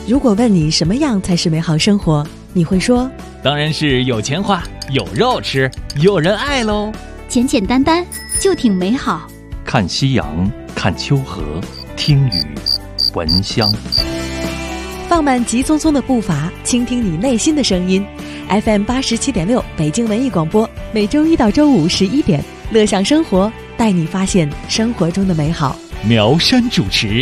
如果问你什么样才是美好生活，你会说当然是有钱花，有肉吃，有人爱喽。 简简单单就挺美好。 看夕阳，看秋河，听雨，闻香。 放慢急匆匆的步伐，倾听你内心的声音。FM 87.6北京文艺广播，每周一到周五11点，乐享生活，带你发现生活中的美好。 苗山主持。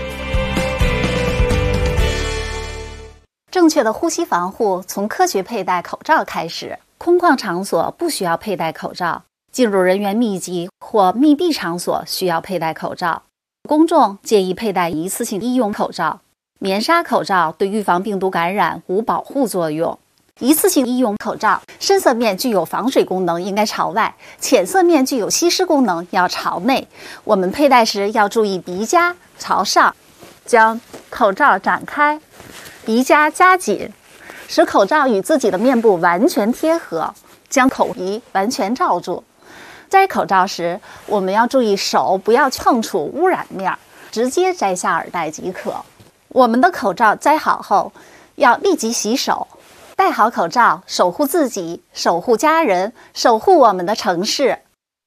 正确的呼吸防护从科学佩戴口罩开始。空旷场所不需要佩戴口罩，进入人员密集或密闭场所需要佩戴口罩。公众建议佩戴一次性医用口罩。棉纱口罩对预防病毒感染无保护作用。一次性医用口罩深色面具有防水功能，应该朝外；浅色面具有吸湿功能，要朝内。我们佩戴时要注意鼻夹朝上，将口罩展开，鼻夹夹紧，使口罩与自己的面部完全贴合，将口鼻完全罩住。摘口罩时，我们要注意手不要碰触污染面，直接摘下耳带即可。我们的口罩摘好后，要立即洗手。戴好口罩，守护自己，守护家人，守护我们的城市。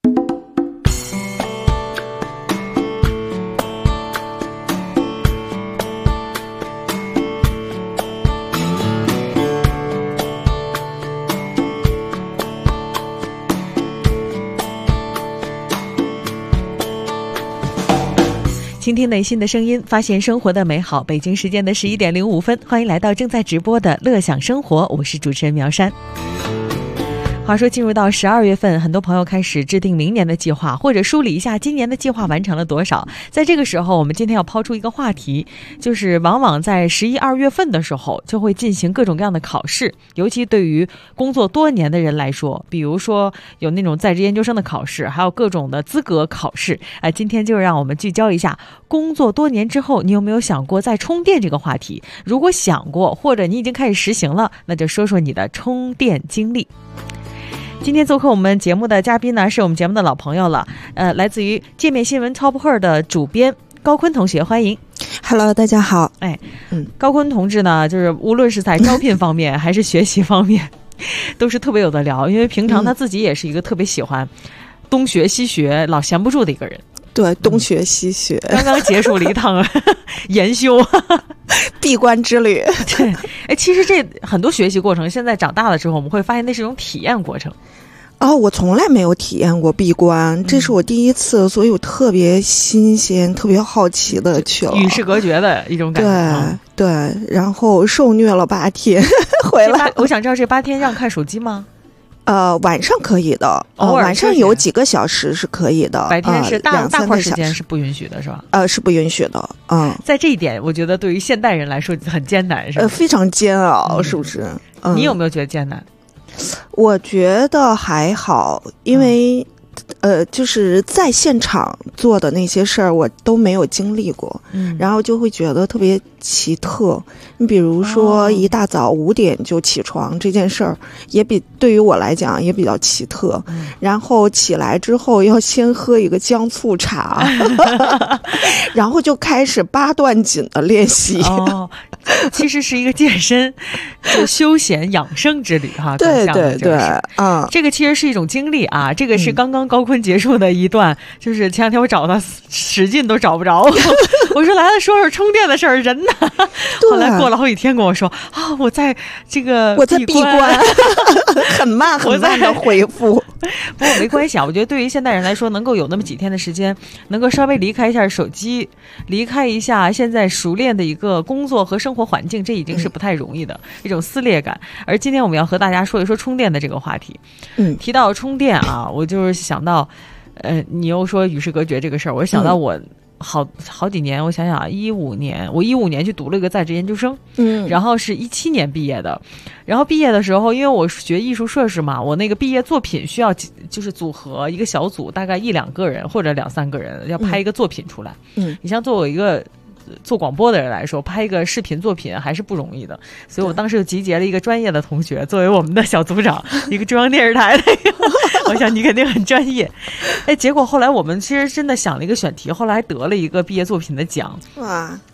倾听内心的声音，发现生活的美好。北京时间的11点05分，欢迎来到正在直播的乐享生活，我是主持人苗山。话说进入到12月份，很多朋友开始制定明年的计划，或者梳理一下今年的计划完成了多少。在这个时候，我们今天要抛出一个话题，就是往往在11、2月份的时候就会进行各种各样的考试，尤其对于工作多年的人来说，比如说有那种在职研究生的考试，还有各种的资格考试。今天就让我们聚焦一下工作多年之后，你有没有想过再充电这个话题？如果想过，或者你已经开始实行了，那就说说你的充电经历。今天做客我们节目的嘉宾呢，是我们节目的老朋友了，来自于界面新闻 Top Her 的主编高坤同学，欢迎。 Hello， 大家好。 高坤同志呢，就是无论是在招聘方面还是学习方面，都是特别有的聊，因为平常他自己也是一个特别喜欢东学西学，老闲不住的一个人。 对，东学西学， 刚刚结束了一趟研修闭关之旅。 对，其实这很多学习过程，现在长大了之后，我们会发现那是一种体验过程。 我从来没有体验过闭关，这是我第一次，所以我特别新鲜，特别好奇的去了， 与世隔绝的一种感觉。 对，然后受虐了8天回来。 我想知道这8天让看手机吗？ 晚上可以的，晚上有几个小时是可以的， 白天是大块时间是不允许的，是吧？ 是不允许的。 在这一点，我觉得对于现代人来说很艰难，是吧？ 非常煎熬，是不是？ 你有没有觉得艰难？ 我觉得还好，因为就是在现场做的那些事儿我都没有经历过，然后就会觉得特别奇特。你比如说一大早5点就起床这件事儿，对于我来讲也比较奇特。然后起来之后要先喝一个姜醋茶，然后就开始8段锦的练习。 其实是一个健身就休闲养生之旅哈。 对， 这个其实是一种经历啊。这个是刚刚高坤结束的一段，就是前两天我找他使劲都找不着，我说来了说说充电的事儿，人呢？后来过了好几天跟我说我在闭关很慢的回复。 不过没关系啊，我觉得对于现代人来说，能够有那么几天的时间，能够稍微离开一下手机，离开一下现在熟练的一个工作和生活环境，这已经是不太容易的一种撕裂感。而今天我们要和大家说一说充电的这个话题。提到充电啊，我就是想到你又说与世隔绝这个事儿，我想到我好几年，我想想啊，15年去读了一个在职研究生，然后是17年毕业的。然后毕业的时候，因为我学艺术硕士嘛，我那个毕业作品需要就是组合一个小组，大概1-2个人或者2-3个人，要拍一个作品出来。你像作为一个做广播的人来说，拍一个视频作品还是不容易的，所以我当时就集结了一个专业的同学作为我们的小组长，一个中央电视台的我想你肯定很专业。结果后来我们其实真的想了一个选题，后来还得了一个毕业作品的奖。哇！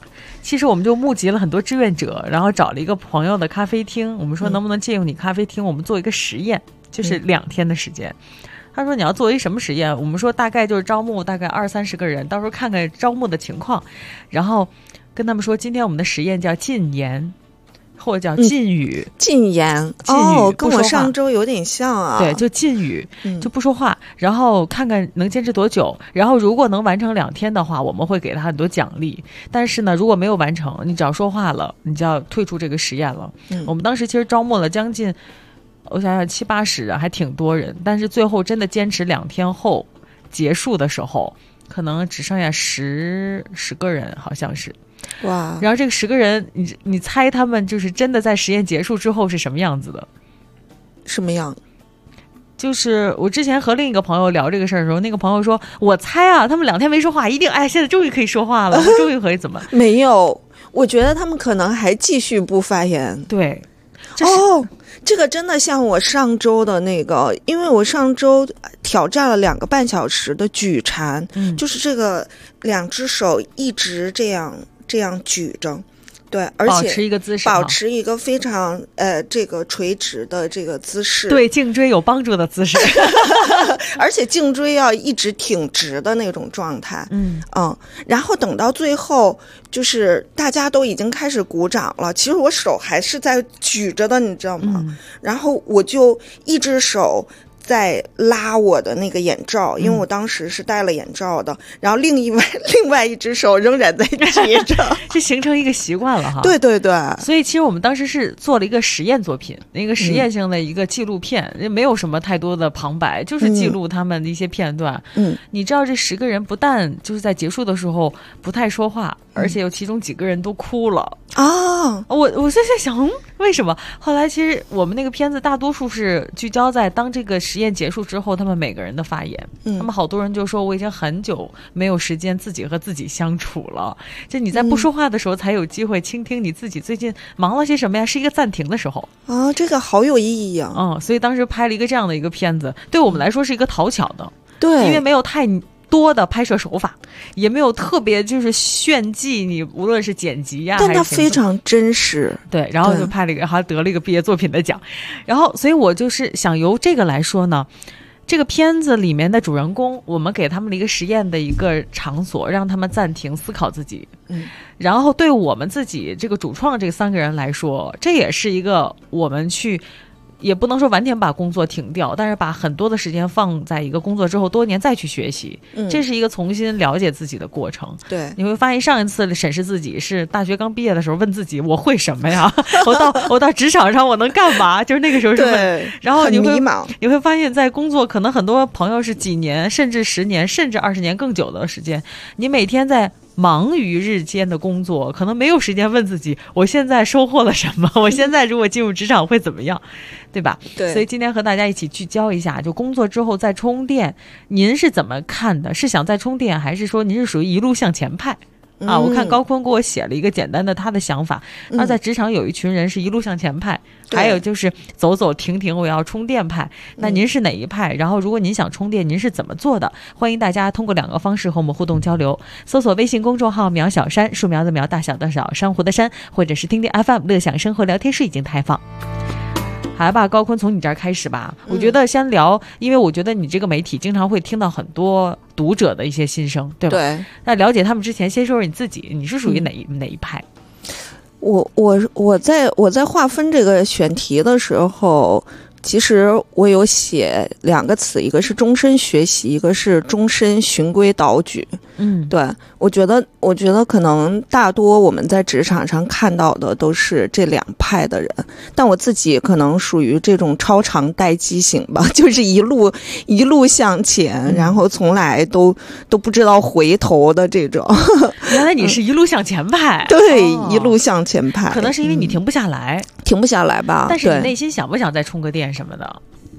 其实我们就募集了很多志愿者，然后找了一个朋友的咖啡厅，我们说能不能借用你咖啡厅，我们做一个实验，就是2天的时间。他说你要做一什么实验？我们说大概就是招募大概20-30个人，到时候看看招募的情况，然后跟他们说今天我们的实验叫禁言。或者叫禁语， 禁言哦，跟我上周有点像啊。 对，就禁语，就不说话，然后看看能坚持多久。然后如果能完成2天的话，我们会给他很多奖励。但是呢，如果没有完成，你只要说话了，你就要退出这个实验了。我们当时其实招募了将近，我想想70-80人，还挺多人。但是最后真的坚持2天后结束的时候，可能只剩下10个人，好像是。 哇！ 然后这个10个人，你猜他们就是真的在实验结束之后是什么样子的？ 什么样？ 就是我之前和另一个朋友聊这个事儿的时候，那个朋友说：“我猜啊，他们2天没说话，一定现在终于可以说话了，我终于可以怎么？” 没有，我觉得他们可能还继续不发言。 对， 这个真的像我上周的那个，因为我上周挑战了2个半小时的举禅，就是这个2只手一直这样举着，对，而且保持一个姿势， 保持一个非常这个垂直的这个姿势， 对颈椎有帮助的姿势， 而且颈椎要一直挺直的那种状态，然后等到最后，就是大家都已经开始鼓掌了，其实我手还是在举着的，你知道吗？然后我就一只手在拉我的那个眼罩，因为我当时是戴了眼罩的，然后另外一只手仍然在举着， 这形成一个习惯了哈。 对对对， 所以其实我们当时是做了一个实验作品，那个实验性的一个纪录片，没有什么太多的旁白，就是记录他们的一些片段。你知道这10个人不但就是在结束的时候不太说话，而且有其中几个人都哭了啊！ 我现在想，为什么？后来其实我们那个片子大多数是聚焦在当这个实验结束之后，他们每个人的发言。他们好多人就说我已经很久没有时间自己和自己相处了，就你在不说话的时候才有机会倾听你自己最近忙了些什么呀，是一个暂停的时候啊，这个好有意义啊！ 所以当时拍了一个这样的一个片子，对我们来说是一个讨巧的， 对， 因为没有太多的拍摄手法，也没有特别就是炫技，你无论是剪辑呀， 但它非常真实。 对，然后就拍了一个，还得了一个毕业作品的奖。然后，所以我就是想由这个来说呢，这个片子里面的主人公，我们给他们的一个实验的一个场所，让他们暂停思考自己。然后对我们自己这个主创这3个人来说，这也是一个我们去。也不能说完全把工作停掉，但是把很多的时间放在一个工作之后多年再去学习，这是一个重新了解自己的过程。 对， 你会发现上一次审视自己是大学刚毕业的时候，问自己我会什么呀？我到职场上我能干嘛？就是那个时候是问，然后你会迷茫， 你会发现在工作可能很多朋友是几年，甚至10年，甚至20年更久的时间，你每天在忙于日间的工作，可能没有时间问自己我现在收获了什么，我现在如果进入职场会怎么样，对吧？ 对， 所以今天和大家一起聚焦一下，就工作之后再充电，您是怎么看的？是想再充电，还是说您是属于一路向前派？我看高坤给我写了一个简单的他的想法，他在职场有一群人是一路向前派，还有就是走走停停我要充电派，那您是哪一派？然后如果您想充电，您是怎么做的？欢迎大家通过2个方式和我们互动交流，搜索微信公众号苗小山，树苗的苗，大小的小，珊瑚的珊，或者是听听 FM 乐享生活聊天室已经开放。好吧，高坤，从你这儿开始吧。我觉得先聊，因为我觉得你这个媒体经常会听到很多读者的一些心声，对吧？ 对。 那了解他们之前，先说说你自己，你是属于哪一派？ 我在划分这个选题的时候，其实我有写2个词，一个是终身学习，一个是终身循规蹈矩。对，我觉得可能大多我们在职场上看到的都是这2派的人，但我自己可能属于这种超长待机型吧，就是一路向前，然后从来都不知道回头的这种。 原来你是一路向前派。 对，一路向前派。 可能是因为你停不下来， 停不下来吧？ 但是你内心想不想再充个电什么的？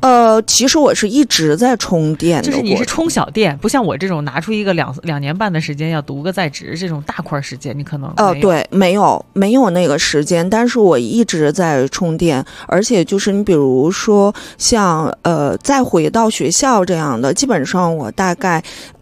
其实我是一直在充电的， 就是你是充小电，不像我这种拿出一个两年半的时间要读个在职这种大块时间，你可能对，没有那个时间，但是我一直在充电，而且就是你比如说像再回到学校这样的，基本上我大概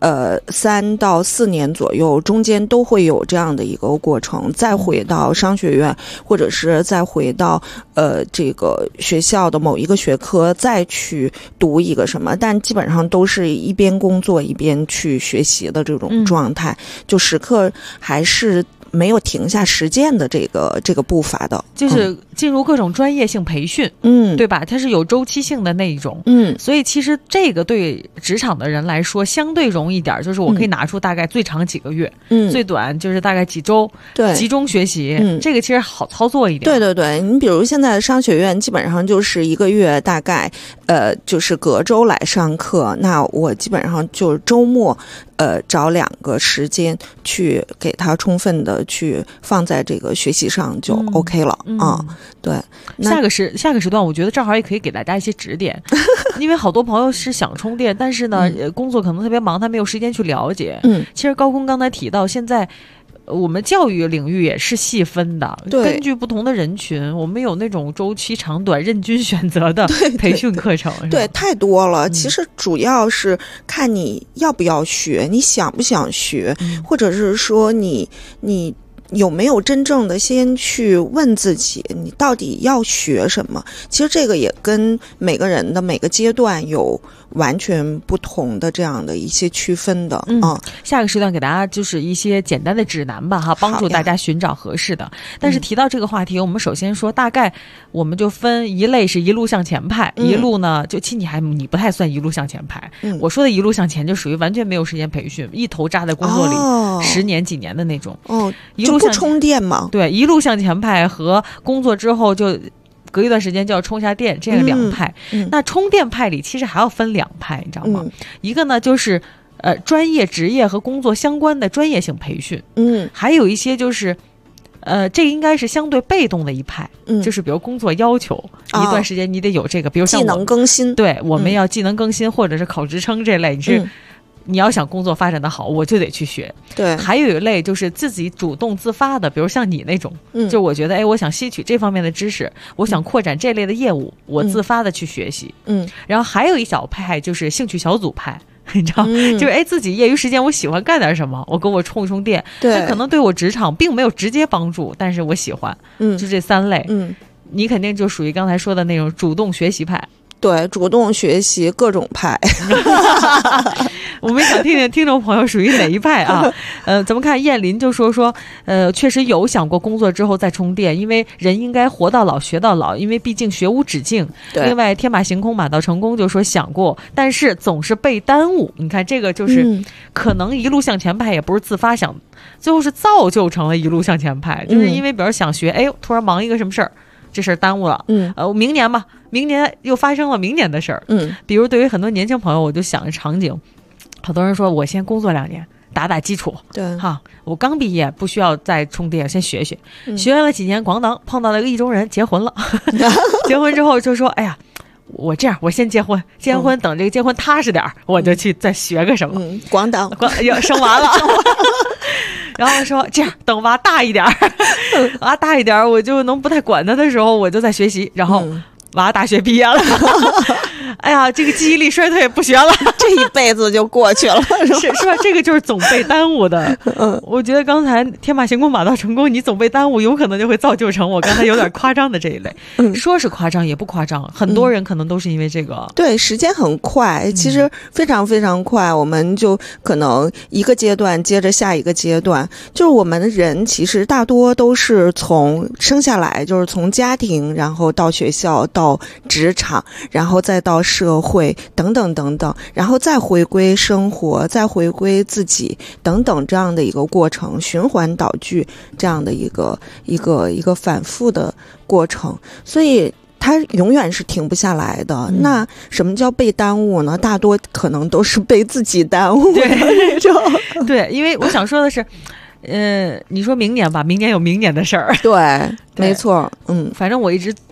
3到4年左右，中间都会有这样的一个过程，再回到商学院，或者是再回到这个学校的某一个学科，再去读一个什么，但基本上都是一边工作一边去学习的这种状态，就时刻还是没有停下实践的这个步伐的， 就是进入各种专业性培训，对吧？它是有周期性的那一种，所以其实这个对职场的人来说相对容易点，就是我可以拿出大概最长几个月，最短就是大概几周，对，集中学习，这个其实好操作一点。 对，你比如现在的商学院基本上就是1个月大概就是隔周来上课，那我基本上就是周末找2个时间去给他充分的去放在这个学习上就 OK 了对。 下个时段我觉得正好也可以给大家一些指点因为好多朋友是想充电，但是呢工作可能特别忙，他没有时间去了解。其实高空刚才提到现在我们教育领域也是细分的，根据不同的人群，我们有那种周期长短任君选择的培训课程， 对，太多了。其实主要是看你要不要学，你想不想学，或者是说你有没有真正的先去问自己你到底要学什么。其实这个也跟每个人的每个阶段有完全不同的这样的一些区分的。 下个时段给大家就是一些简单的指南吧哈，帮助大家寻找合适的。但是提到这个话题，我们首先说大概我们就分一类是一路向前派，一路呢就其实你不太算一路向前派，我说的一路向前就属于完全没有时间培训，一头扎在工作里10年几年的那种。一路不充电吗？ 对，一路向前派和工作之后就隔一段时间就要充下电，这个2派。那充电派里其实还要分2派，你知道吗？一个呢就是专业职业和工作相关的专业性培训，还有一些就是这应该是相对被动的一派，就是比如工作要求一段时间你得有这个，比如像技能更新， 对，我们要技能更新或者是考职称这类，你要想工作发展的好，我就得去学。 对， 还有一类就是自己主动自发的，比如像你那种，就我觉得我想吸取这方面的知识，我想扩展这类的业务，我自发的去学习。然后还有一小派就是兴趣小组派，你知道，就是自己业余时间我喜欢干点什么，我给我充一充电，对，可能对我职场并没有直接帮助，但是我喜欢。就这3类。你肯定就属于刚才说的那种主动学习派。 对，主动学习各种派我们想听听听众朋友属于哪一派啊？咱们看燕林就说确实有想过工作之后再充电，因为人应该活到老学到老，因为毕竟学无止境。另外天马行空马到成功就说想过，但是总是被耽误。你看这个就是可能一路向前派也不是自发想，最后是造就成了一路向前派，就是因为比如想学，突然忙一个什么事儿，这事儿耽误了，明年吧，明年又发生了明年的事儿，比如对于很多年轻朋友，我就想着场景，好多人说我先工作2年，打基础， 对哈，我刚毕业不需要再充电，先学学，学完了几年，咣当碰到了一个意中人，结婚了，结婚之后就说，哎呀，我这样，我先结婚，等这个结婚踏实点，我就去再学个什么， 咣当， 生完了。然后说这样，等娃大一点，娃大一点，我就能不太管他的时候，我就在学习。然后娃大学毕业了，哎呀，这个记忆力衰退，不学了， 这一辈子就过去了， 是吧？这个就是总被耽误的。我觉得刚才天马行空马到成功，你总被耽误，有可能就会造就成我刚才有点夸张的这一类。说是夸张也不夸张，很多人可能都是因为这个。 对，时间很快，其实非常非常快，我们就可能一个阶段接着下一个阶段。就是我们的人其实大多都是从生下来，就是从家庭，然后到学校，到职场，然后再到社会等等等等，然后再回归生活，再回归自己等等这样的一个过程，循环导句这样的一个反复的过程，所以它永远是停不下来的。那什么叫被耽误呢？大多可能都是被自己耽误的那种。 对，因为我想说的是你说明年吧，明年有明年的事儿。 对，没错。 反正我一直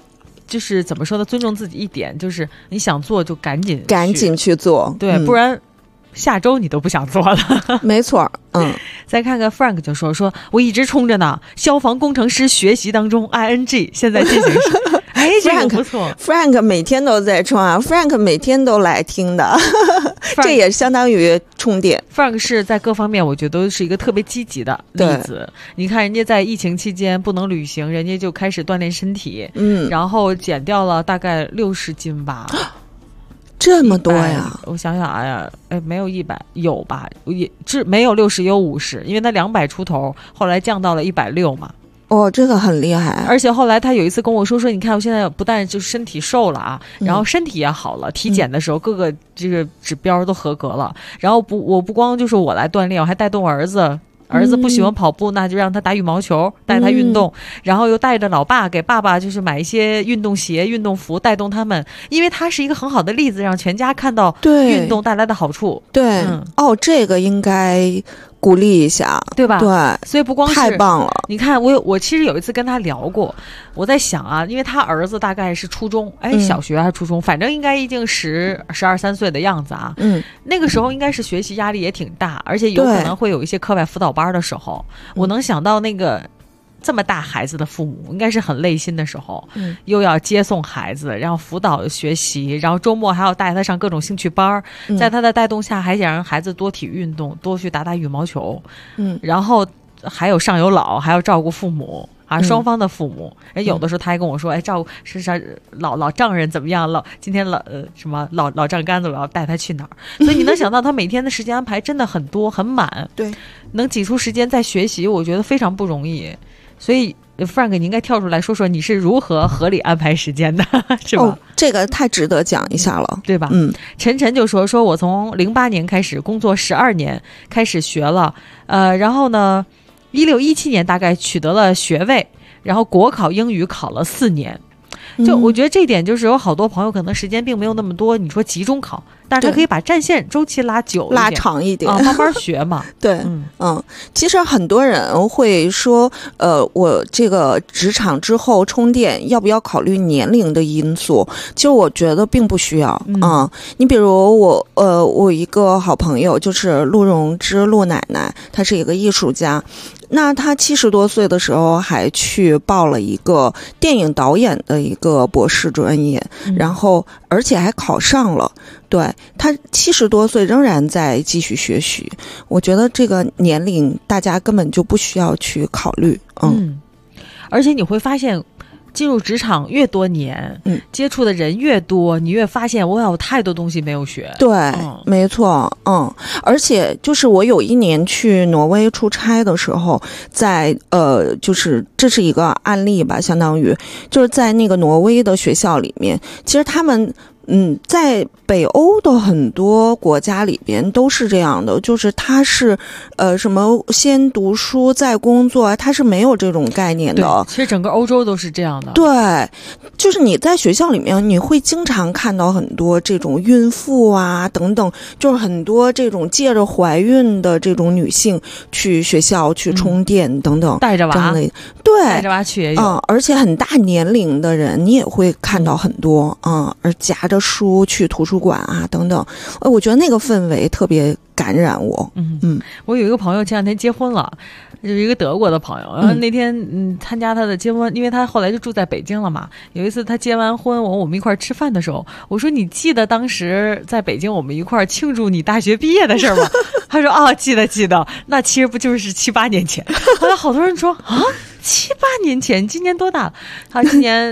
就是怎么说呢，尊重自己一点，就是你想做就赶紧去做， 对，不然下周你都不想做了。 没错。 再看看 Frank 就说我一直冲着呢，消防工程师学习当中 ing 现在进行时。哎，这个不错。 Frank 每天都在冲啊 ，Frank 每天都来听的，这也相当于充电。 Frank 是在各方面我觉得都是一个特别积极的例子。你看人家在疫情期间不能旅行，人家就开始锻炼身体，然后减掉了大概60斤吧。 这么多呀！ 我想想，哎呀，没有100，有吧？也没有60，有50，因为他200出头，后来降到了160嘛。 哦，这个很厉害。 而且后来他有一次跟我说，你看我现在不但就是身体瘦了啊，然后身体也好了，体检的时候各个这个指标都合格了。然后我不光就是我来锻炼，我还带动儿子。儿子不喜欢跑步，那就让他打羽毛球，带他运动，然后又带着老爸给爸爸就是买一些运动鞋、运动服，带动他们，因为他是一个很好的例子，让全家看到运动带来的好处。 对，这个应该鼓励一下， 对吧？ 对， 所以不光是太棒了。 你看，我其实有一次跟他聊过，我在想啊，因为他儿子大概是初中，小学还是初中，反正应该已经12、13岁的样子啊。那个时候应该是学习压力也挺大，而且有可能会有一些课外辅导班的时候，我能想到那个这么大孩子的父母应该是很累心的时候，又要接送孩子，然后辅导学习，然后周末还要带他上各种兴趣班，在他的带动下还想让孩子多体育运动，多去打打羽毛球，然后还有上有老，还要照顾父母啊，双方的父母。有的时候他还跟我说，照顾是啥老丈人怎么样，今天什么老丈杆子，我要带他去哪儿。所以你能想到他每天的时间安排真的很多很满， 对， 能挤出时间在学习，我觉得非常不容易。所以 Frank 你应该跳出来说说你是如何合理安排时间的，是吧？ 这个太值得讲一下了， 对吧？晨晨就说我从08年开始工作12年开始学了，然后呢16、17年大概取得了学位，然后国考英语考了4年。就我觉得这点就是有好多朋友可能时间并没有那么多，你说集中考，但是他可以把战线周期拉长一点慢慢学嘛。 对，其实很多人会说，我这个职场之后充电要不要考虑年龄的因素？其实我觉得并不需要你比如我一个好朋友就是陆荣之陆奶奶，她是一个艺术家。那他70多岁的时候还去报了一个电影导演的一个博士专业，然后而且还考上了。对，他70多岁仍然在继续学习，我觉得这个年龄大家根本就不需要去考虑。 而且你会发现进入职场越多年，接触的人越多，你越发现我有太多东西没有学。 对，没错，而且就是我有一年去挪威出差的时候，在就是这是一个案例吧，相当于就是在那个挪威的学校里面，其实他们在北欧的很多国家里边都是这样的，就是他是什么先读书再工作，他是没有这种概念的。 其实整个欧洲都是这样的。 对，就是你在学校里面你会经常看到很多这种孕妇啊等等，就是很多这种借着怀孕的这种女性去学校去充电等等， 带着娃， 对， 带着娃去也有， 而且很大年龄的人你也会看到很多而夹着书去图书馆啊等等，我觉得那个氛围特别感染我。 我有一个朋友前2天结婚了，就是一个德国的朋友，然后那天参加他的结婚，因为他后来就住在北京了嘛。有一次他结完婚，我们一块吃饭的时候，我说你记得当时在北京我们一块庆祝你大学毕业的事吗？他说记得，那其实不就是7、8年前。后来好多人说7、8年前，今年多大了？他今年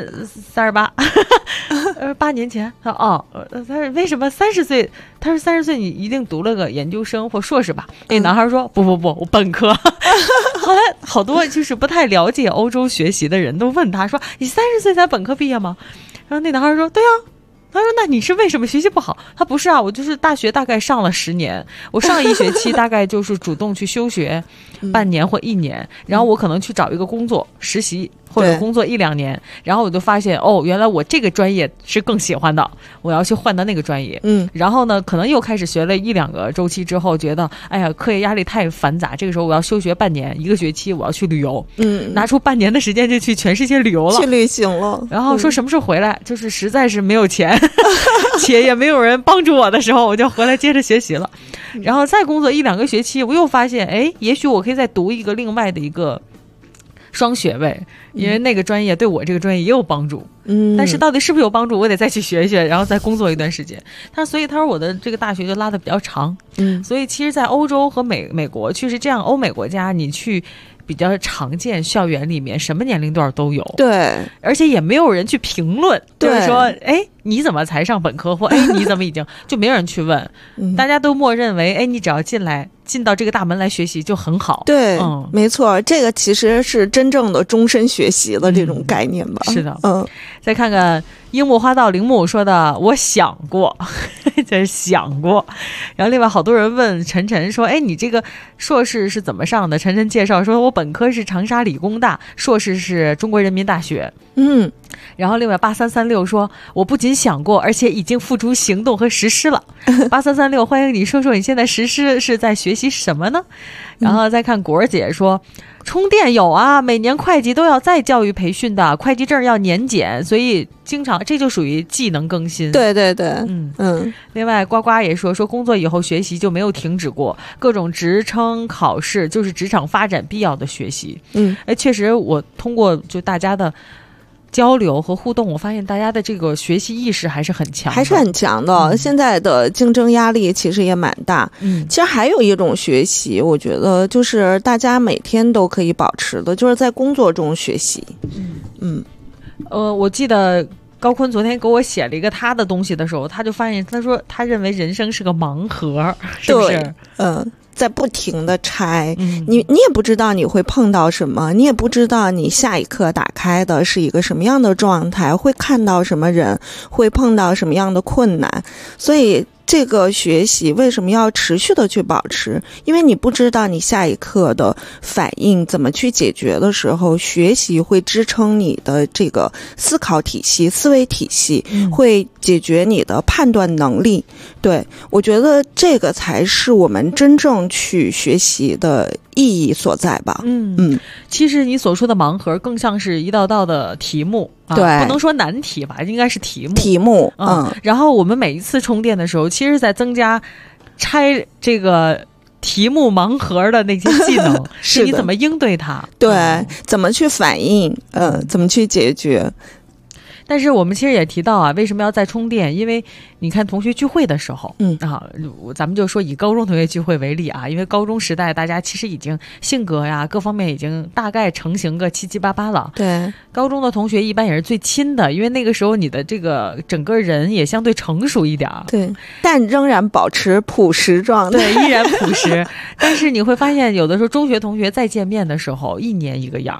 38。8年前，他说为什么30岁？他说30岁你一定读了个研究生或硕士吧？那男孩说不，我本科。后来好多就是不太了解欧洲学习的人都问他说：“你30岁才本科毕业吗？”然后那男孩说：“对啊。”他说：“那你是为什么学习不好？”他不是啊，我就是大学大概上了10年，我上一学期大概就是主动去休学半年或1年，然后我可能去找一个工作实习， 或者工作1-2年，然后我就发现原来我这个专业是更喜欢的，我要去换到那个专业。然后呢可能又开始学了1-2个周期之后，觉得哎呀课业压力太繁杂，这个时候我要休学半年1个学期，我要去旅游，拿出半年的时间就去全世界旅游了， 去旅行了。 然后说什么时候回来，就是实在是没有钱且也没有人帮助我的时候，我就回来接着学习了。然后再工作1-2个学期，我又发现也许我可以再读一个另外的一个双学位，因为那个专业对我这个专业也有帮助。但是到底是不是有帮助，我得再去学一学，然后再工作一段时间。所以他说我的这个大学就拉得比较长。所以其实在欧洲和美国去是这样，欧美国家你去比较常见，校园里面什么年龄段都有。对，而且也没有人去评论，就是说你怎么才上本科，或你怎么已经就没有人去问，大家都默认为你只要进到这个大门来学习就很好。对， 没错，这个其实是真正的终身学习的这种概念吧。 是的。再看看樱木花道铃木说的，我想过就是想过。然后另外好多人问晨晨说你这个硕士是怎么上的，晨晨介绍说我本科是长沙理工大，硕士是中国人民大学。然后另外8336说我不仅想过，而且已经付诸行动和实施了。8336欢迎你说说你现在实施是在学习什么呢？然后再看果儿姐说充电有啊，每年会计都要再教育培训的，会计证要年检，所以经常这就属于技能更新。对对对。另外呱呱也说工作以后学习就没有停止过，各种职称考试就是职场发展必要的学习。确实我通过就大家的交流和互动，我发现大家的这个学习意识还是很强的， 现在的竞争压力其实也蛮大。其实还有一种学习，我觉得就是大家每天都可以保持的，就是在工作中学习。 我记得高坤昨天给我写了一个他的东西的时候，他就发现他说他认为人生是个盲盒，是不是？ 在不停的拆，你也不知道你会碰到什么，你也不知道你下一刻打开的是一个什么样的状态，会看到什么人，会碰到什么样的困难。所以这个学习为什么要持续的去保持？因为你不知道你下一刻的反应怎么去解决的时候，学习会支撑你的这个思考体系、思维体系，会解决你的判断能力。对，我觉得这个才是我们真正去学习的意义所在吧。 其实你所说的盲盒更像是一道道的题目。对，不能说难题吧，应该是题目。然后我们每一次充电的时候，其实在增加拆这个题目盲盒的那些技能是你怎么应对它， 对，怎么去反应，怎么去解决。 但是我们其实也提到为什么要再充电？因为你看同学聚会的时候，咱们就说以高中同学聚会为例因为高中时代大家其实已经性格呀各方面已经大概成型个七七八八了。对，高中的同学一般也是最亲的，因为那个时候你的这个整个人也相对成熟一点。 对，但仍然保持朴实状态。 对，依然朴实。但是你会发现，有的时候中学同学再见面的时候，1年一个样。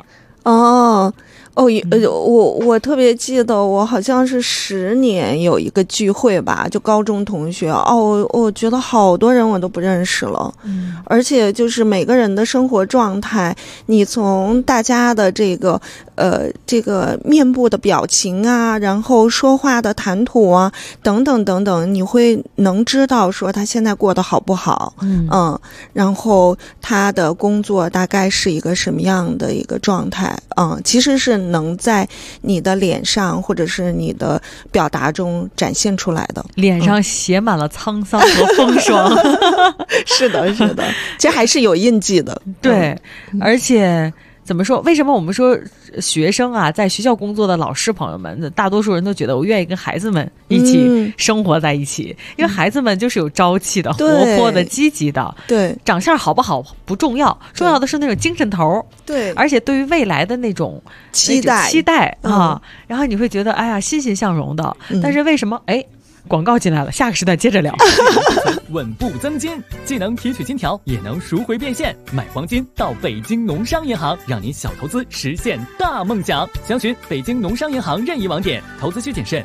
我特别记得，我好像是10年有一个聚会吧，就高中同学我觉得好多人我都不认识了。而且就是每个人的生活状态，你从大家的这个面部的表情啊，然后说话的谈吐啊，等等等等，你会能知道说他现在过得好不好。然后他的工作大概是一个什么样的一个状态。其实是能在你的脸上或者是你的表达中展现出来的。 脸上写满了沧桑和风霜。 是的，是的，这还是有印记的。 对，而且怎么说？为什么我们说学生在学校工作的老师朋友们，大多数人都觉得我愿意跟孩子们一起生活在一起，因为孩子们就是有朝气的、活泼的、积极的。对，长相好不好不重要，重要的是那种精神头。对，而且对于未来的那种期待然后你会觉得哎呀欣欣向荣的。但是为什么广告进来了，下个时段接着聊。 稳步增金，既能提取金条，也能赎回变现。买黄金到北京农商银行，让您小投资实现大梦想。详询北京农商银行任意网点，投资需谨慎。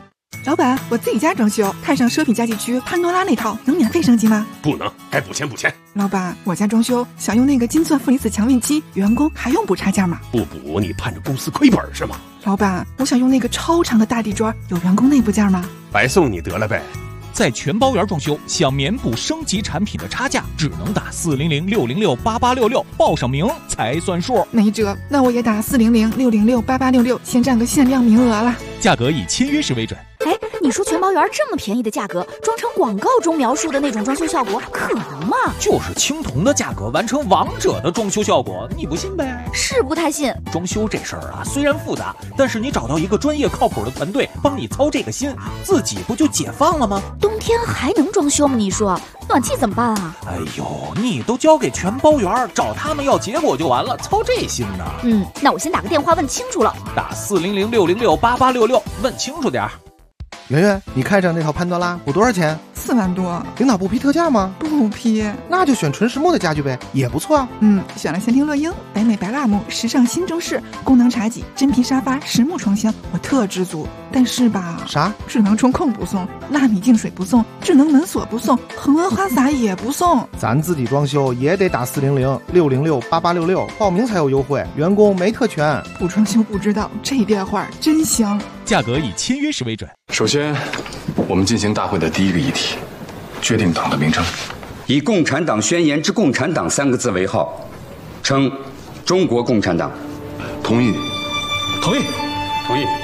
老板，我自己家装修，看上奢品家具区潘多拉那套，能免费升级吗？ 不能，该补钱补钱。 老板，我家装修想用那个金钻负离子强运期，员工还用补差价吗？ 不补你盼着公司亏本是吗？ 老板，我想用那个超长的大地砖，有员工内部件吗？ 白送你得了呗。 在全包园装修，想免补升级产品的差价，只能打400-606-8866，报上名才算数。 没辙，那我也打400-606-8866，先占个限量名额了。 价格以签约时为准。 哎，你说全包园这么便宜的价格，装成广告中描述的那种装修效果，可能吗？ 就是青铜的价格完成王者的装修效果，你不信呗？ 是不太信。 装修这事儿啊，虽然复杂，但是你找到一个专业靠谱的团队帮你操这个心，自己不就解放了吗？ 冬天还能装修吗？你说暖气怎么办啊？ 哎呦，你都交给全包园，找他们要结果就完了，操这心呢？ 那我先打个电话问清楚了。 打400-606-8866，问清楚点儿。 圆圆，你看上那套潘多拉补多少钱 ？4万多。 领导不批特价吗？ 不批。 那就选纯实木的家具呗，也不错啊。 选了仙庭乐英、北美白蜡木、时尚新中式、功能茶几、真皮沙发、实木床箱，我特知足。但是吧， 啥？ 智能中控不送，纳米净水不送，智能门锁不送，恒温花洒也不送。 咱自己装修也得打400-606-8866，报名才有优惠，员工没特权。 不装修不知道，这电话真香。 价格以签约时为准。 首先，我们进行大会的第一个议题，决定党的名称， 以《共产党宣言》之“共产党”3个字为号，称中国共产党。 同意。 同意。 同意。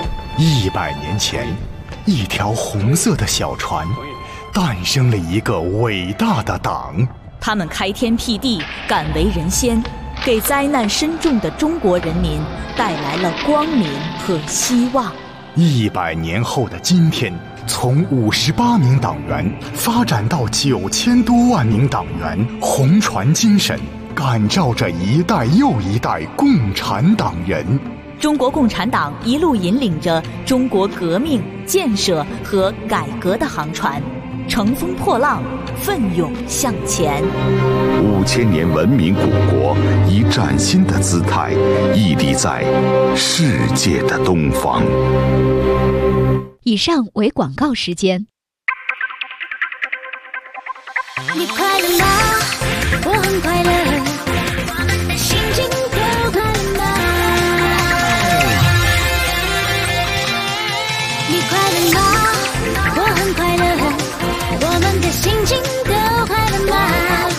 100年前，一条红色的小船，诞生了一个伟大的党。 他们开天辟地，敢为人先，给灾难深重的中国人民带来了光明和希望。 100年后的今天，从58名党员发展到9000多万名党员，红船精神感召着一代又一代共产党人。 中国共产党一路引领着中国革命、建设和改革的航船，乘风破浪，奋勇向前。 5000年文明古国以崭新的姿态屹立在世界的东方。 以上为广告时间。 你快乐吗？我很快乐，我们的心情都快乐吗？你快乐吗？我很快乐，我们的心情都快乐吗？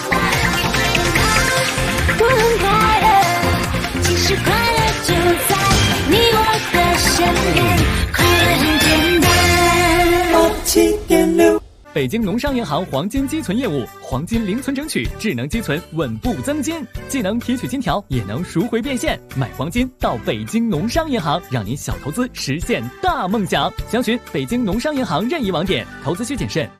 我很快乐，其实快乐就在你我的身边，快乐很简单。7.6 北京农商银行黄金积存业务，黄金零存整取，智能积存，稳步增金，既能提取金条，也能赎回变现。买黄金到北京农商银行，让您小投资实现大梦想。详询北京农商银行任意网点，投资需谨慎。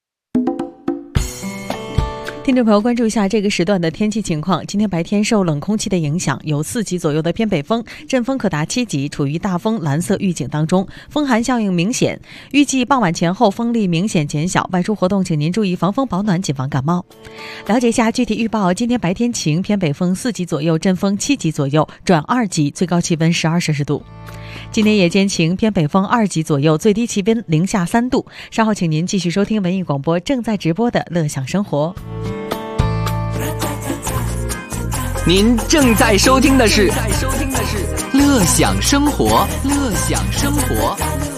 听众朋友，关注一下这个时段的天气情况。今天白天受冷空气的影响，有4级左右的偏北风，阵风可达7级，处于大风蓝色预警当中，风寒效应明显。预计傍晚前后风力明显减小，外出活动请您注意防风保暖，谨防感冒。了解一下具体预报：今天白天晴，偏北风4级左右，阵风7级左右，转2级，最高气温12摄氏度。今天夜间晴，偏北风2级左右，最低气温零下3度。稍后请您继续收听文艺广播正在直播的乐享生活。 您正在收听的是乐享生活，乐享生活。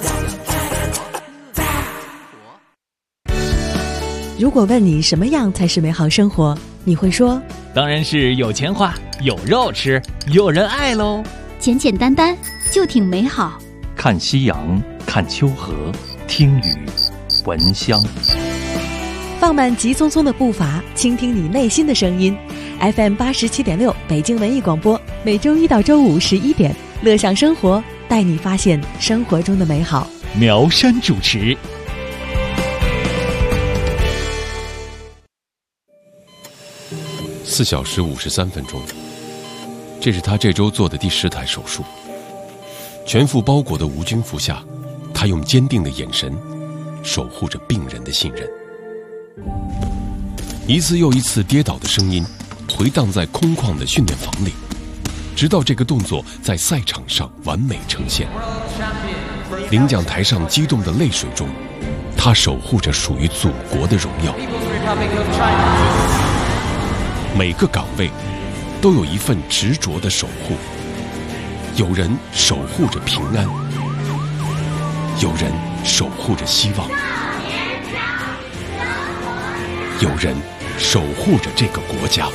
如果问你什么样才是美好生活，你会说当然是有钱花，有肉吃，有人爱喽。 简简单单就挺美好。 看夕阳，看秋荷，听雨，闻香。 放慢急匆匆的步伐，倾听你内心的声音。FM 87.6北京文艺广播，每周1到周511点，乐享生活，带你发现生活中的美好。 苗山主持。 4小时53分钟，这是他这周做的第10台手术。全副包裹的无菌服下，他用坚定的眼神守护着病人的信任。一次又一次跌倒的声音回荡在空旷的训练房里， 直到这个动作在赛场上完美呈现。领奖台上激动的泪水中，他守护着属于祖国的荣耀。每个岗位都有一份执着的守护，有人守护着平安，有人守护着希望，有人守护着这个国家。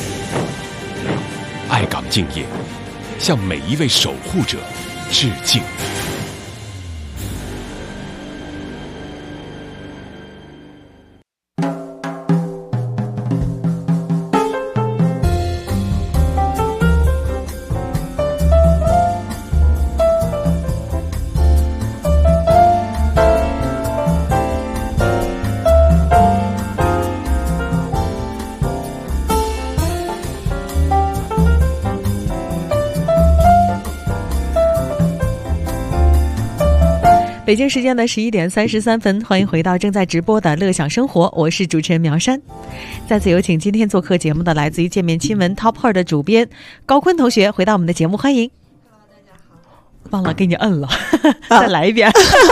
爱岗敬业，向每一位守护者致敬。 北京时间的11点33分，欢迎回到正在直播的乐享生活，我是主持人苗山。再次有请今天做客节目的来自于界面新闻 Top Her 的主编高坤同学回到我们的节目，欢迎。忘了给你摁了，再来一遍。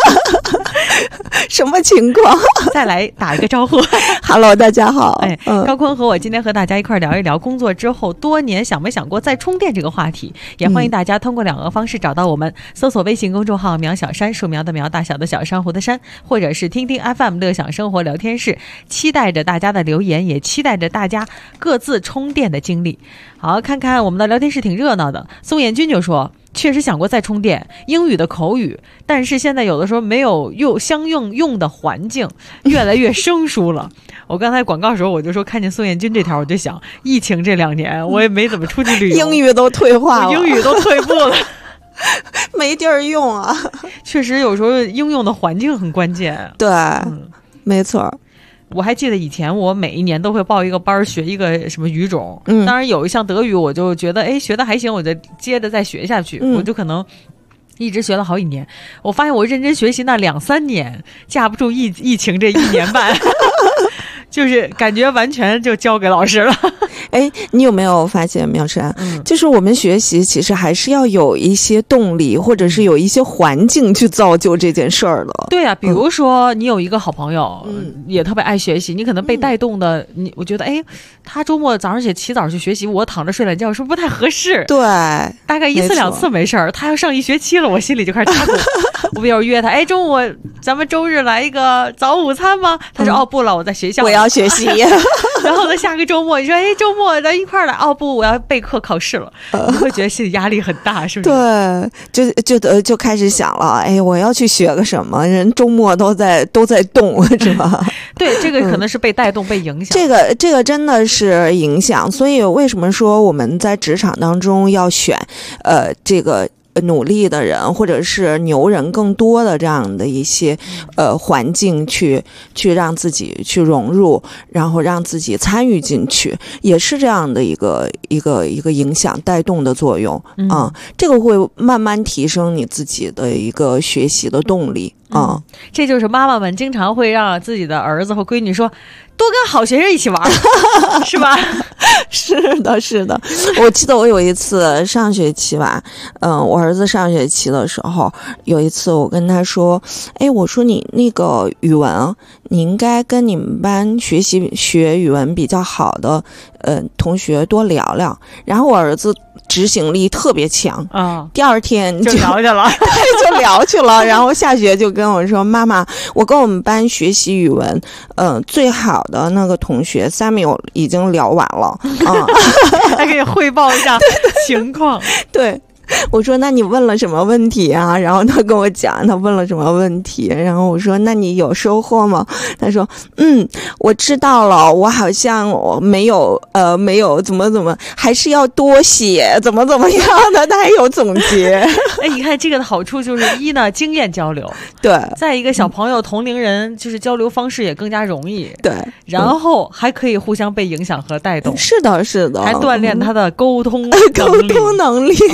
什么情况？ 再来打一个招呼。 Hello， 大家好。 高坤和我今天和大家一块聊一聊工作之后多年想没想过再充电这个话题，也欢迎大家通过2个方式找到我们，搜索微信公众号苗小山，树苗的苗，大小的小，珊瑚的山，或者是听听 FM 乐享生活聊天室，期待着大家的留言，也期待着大家各自充电的经历。好，看看我们的聊天室挺热闹的。宋彦军就说，确实想过再充电英语的口语，但是现在有的时候没有相用的环境，越来越生疏了。我刚才广告的时候我就说，看见宋彦军这条我就想，疫情这2年我也没怎么出去旅游， 英语都退化了， 英语都退步了。 没地儿用啊。 确实有时候应用的环境很关键。 对，没错。 我还记得以前我每一年都会报一个班学一个什么语种，当然有一项德语我就觉得学得还行，我就接着再学下去，我就可能一直学了好几年。我发现我认真学习那2-3年架不住疫情这1年半。就是感觉完全就交给老师了。 你有没有发现苗山，就是我们学习其实还是要有一些动力，或者是有一些环境去造就这件事儿的。 对啊，比如说你有一个好朋友，也特别爱学习，你可能被带动的，我觉得他周末早上起早去学习，我躺着睡懒觉，是不是不太合适？ 对， 大概1次2次没事儿，他要上1学期了，我心里就开始打鼓。我比如约他，中午咱们周日来一个早午餐吗？他说不了，我在学校， 我要学习。 然后呢，下个周末你说周末咱一块儿来，不，我要备课考试了。你会觉得心里压力很大，是不是？对，就开始想了，我要去学个什么？人周末都在动，是吧？ 对，这个可能是被带动、被影响。 这个真的是影响。所以为什么说我们在职场当中要选这个努力的人，或者是牛人更多的这样的一些环境去让自己去融入，然后让自己参与进去，也是这样的一个影响带动的作用这个会慢慢提升你自己的一个学习的动力这就是妈妈们经常会让自己的儿子或闺女说，多跟好学生一起玩，是吧？ 是的。我记得我有一次上学期吧，我儿子上学期的时候，有一次我跟他说，我说你那个语文，你应该跟你们班学语文比较好的同学多聊聊。然后我儿子执行力特别强第二天就聊去了， 对，就聊去了。然后下学就跟我说，妈妈，我跟我们班学习语文最好的那个同学 Samuel 已经聊完了还可以汇报一下情况。 对，我说那你问了什么问题啊？然后他跟我讲他问了什么问题，然后我说那你有收获吗？他说我知道了，我好像没有怎么还是要多写怎么样的，他还有总结。 你看这个的好处就是一呢，经验交流， 对， 再一个小朋友同龄人就是交流方式也更加容易， 对， 然后还可以互相被影响和带动， 是的还锻炼他的沟通能力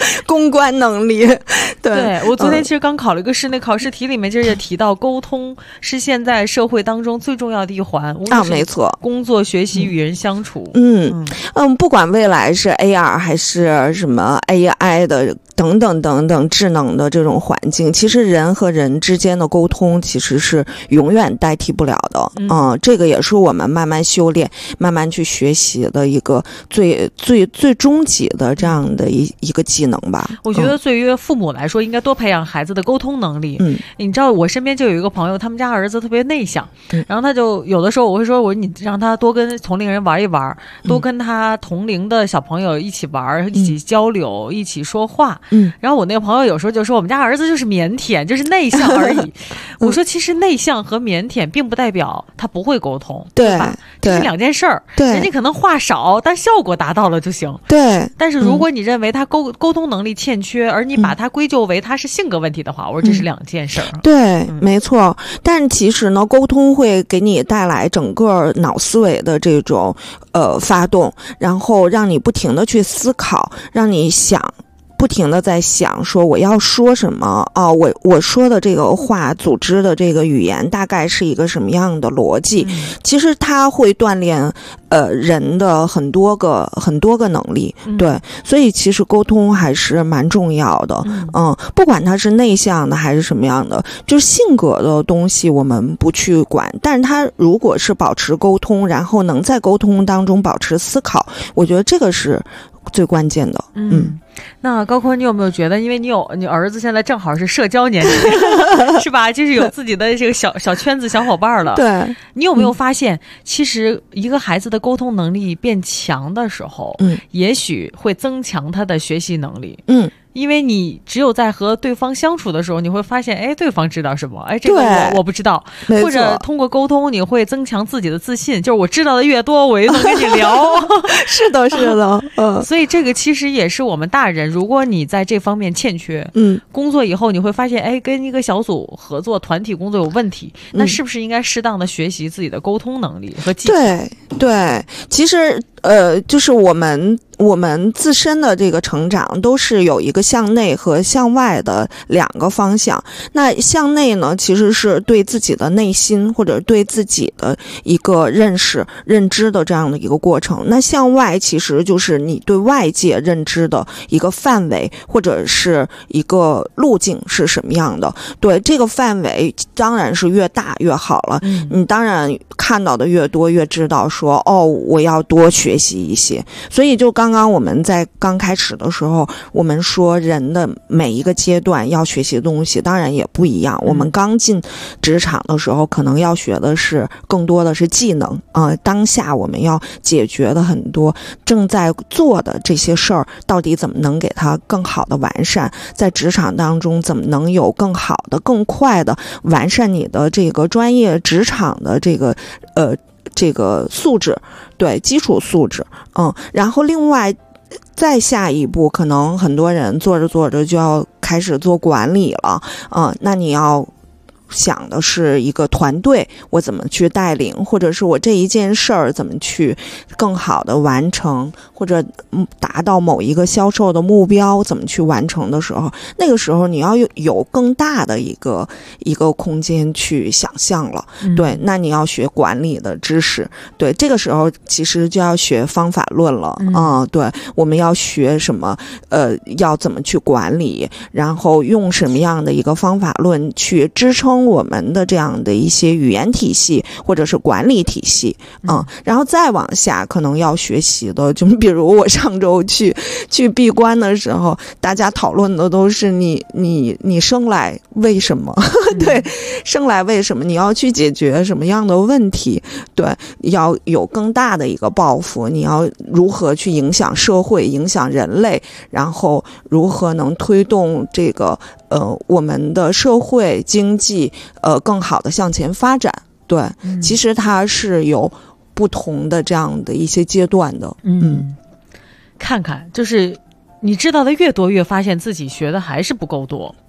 公关能力。 对，我昨天其实刚考了一个试，那考试题里面其实也提到，沟通是现在社会当中最重要的一环。 没错， 工作、学习、与人相处。 不管未来是 AR 还是什么 AI 的等等等等智能的这种环境，其实人和人之间的沟通其实是永远代替不了的。这个也是我们慢慢修炼、慢慢去学习的一个最终极的这样的一个技能吧。 我觉得对于父母来说，应该多培养孩子的沟通能力。你知道我身边就有一个朋友，他们家儿子特别内向，然后他就有的时候我会说，你让他多跟同龄人玩一玩，多跟他同龄的小朋友一起玩，一起交流，一起说话。然后我那个朋友有时候就说，我们家儿子就是腼腆，就是内向而已。我说其实内向和腼腆并不代表他不会沟通，对吧？这是两件事儿。人家可能话少，但效果达到了就行。但是如果你认为他沟通能力欠缺，而你把他归咎为他是性格问题的话，我说这是两件事儿。 没错。但其实呢，沟通会给你带来整个脑思维的这种发动，然后让你不停的去思考，让你不停的在想说我要说什么我说的这个话组织的这个语言大概是一个什么样的逻辑。其实它会锻炼人的很多个能力。对，所以其实沟通还是蛮重要的。不管它是内向的还是什么样的，就是性格的东西我们不去管，但是它如果是保持沟通，然后能在沟通当中保持思考，我觉得这个是最关键的。 那高坤，你有没有觉得，因为你儿子现在正好是社交年龄是吧，就是有自己的这个小圈子小伙伴了。 对， 你有没有发现其实一个孩子的沟通能力变强的时候，也许会增强他的学习能力。因为你只有在和对方相处的时候，你会发现对方知道什么，这个我不知道，或者通过沟通你会增强自己的自信，就是我知道的越多我越能跟你聊。 是的所以这个其实也是我们大人，如果你在这方面欠缺，工作以后你会发现跟一个小组合作团体工作有问题，那是不是应该适当的学习自己的沟通能力和技巧？ 对，其实就是我们自身的这个成长都是有一个向内和向外的两个方向。那向内呢，其实是对自己的内心或者对自己的一个认知的这样的一个过程。那向外其实就是你对外界认知的一个范围或者是一个路径是什么样的。对，这个范围当然是越大越好了。你当然看到的越多，越知道说我要多学习一些。所以就刚刚我们在刚开始的时候，我们说人的每一个阶段要学习的东西当然也不一样。我们刚进职场的时候，可能要学的是更多的是技能当下我们要解决的很多正在做的这些事儿，到底怎么能给它更好的完善，在职场当中怎么能有更好的更快的完善你的这个专业职场的这个素质，对，基础素质。然后另外再下一步，可能很多人做着做着就要开始做管理了。那你要想的是一个团队，我怎么去带领，或者是我这一件事儿怎么去更好的完成，或者达到某一个销售的目标怎么去完成的时候，那个时候你要有更大的一个空间去想象了。对，那你要学管理的知识。对，这个时候其实就要学方法论了。对，我们要学什么要怎么去管理，然后用什么样的一个方法论去支撑我们的这样的一些语言体系或者是管理体系。然后再往下可能要学习的，就比如我上周去闭关的时候，大家讨论的都是你生来为什么？对，生来为什么？你要去解决什么样的问题？对，要有更大的一个抱负，你要如何去影响社会，影响人类，然后如何能推动这个我们的社会经济更好的向前发展。对，其实它是有不同的这样的一些阶段的。看看就是你知道的越多，越发现自己学的还是不够多。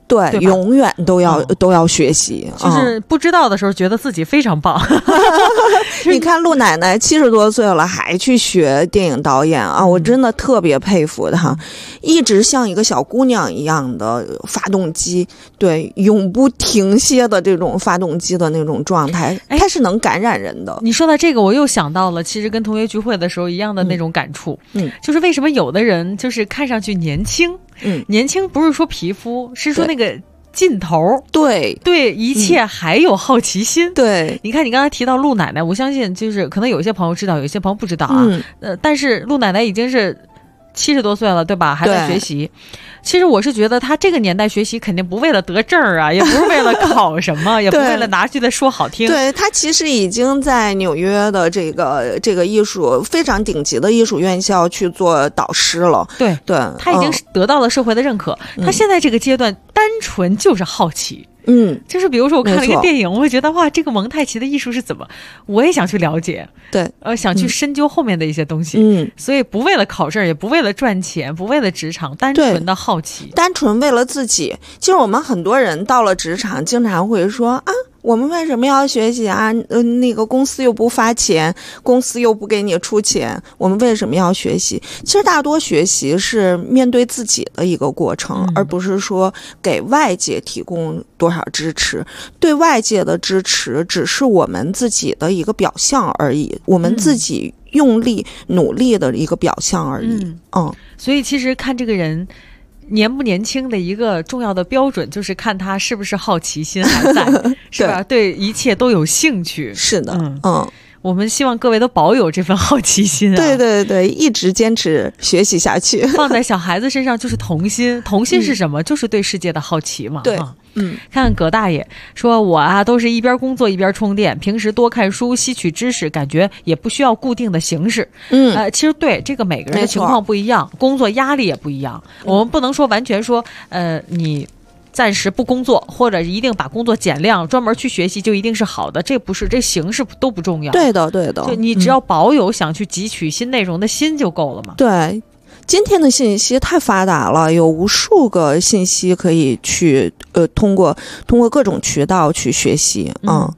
对，永远都要学习， 就是不知道的时候觉得自己非常棒。 你看陆奶奶70多岁了还去学电影导演啊，我真的特别佩服她，一直像一个小姑娘一样的发动机，对，永不停歇的这种发动机的那种状态，它是能感染人的。 你说到这个，我又想到了，其实跟同学聚会的时候一样的那种感触，就是为什么有的人就是看上去年轻，年轻不是说皮肤，是说那个劲头， 对， 一切还有好奇心。 对， 你看你刚才提到陆奶奶，我相信就是可能有些朋友知道，有些朋友不知道啊。但是陆奶奶已经是70多岁了，对吧？还在学习。其实我是觉得他这个年代学习肯定不为了得证啊，也不是为了考什么，也不为了拿去的说好听。 对，他其实已经在纽约的这个艺术非常顶级的艺术院校去做导师了。 对，他已经得到了社会的认可。他现在这个阶段单纯就是好奇。就是比如说我看了一个电影，我会觉得哇，这个蒙太奇的艺术是怎么，我也想去了解， 对， 想去深究后面的一些东西，所以不为了考证，也不为了赚钱，不为了职场，单纯的好奇， 单纯为了自己。其实我们很多人到了职场，经常会说啊，我们为什么要学习啊？那个公司又不发钱，公司又不给你出钱，我们为什么要学习？其实大多学习是面对自己的一个过程，而不是说给外界提供多少支持。对外界的支持只是我们自己的一个表象而已，我们自己用力努力的一个表象而已。 所以其实看这个人年不年轻的一个重要的标准，就是看他是不是好奇心还在，是吧？对一切都有兴趣。 是的， 我们希望各位都保有这份好奇心啊！ 对，一直坚持学习下去。 放在小孩子身上就是童心，童心是什么？就是对世界的好奇嘛。 对， 看看葛大爷说，我啊都是一边工作一边充电，平时多看书吸取知识，感觉也不需要固定的形式。其实对这个每个人的情况不一样，工作压力也不一样，我们不能说完全说你暂时不工作，或者一定把工作减量，专门去学习就一定是好的，这不是，这形式都不重要。 对的， 就你只要保有想去汲取新内容的心就够了嘛。 对，今天的信息太发达了，有无数个信息可以去通过各种渠道去学习。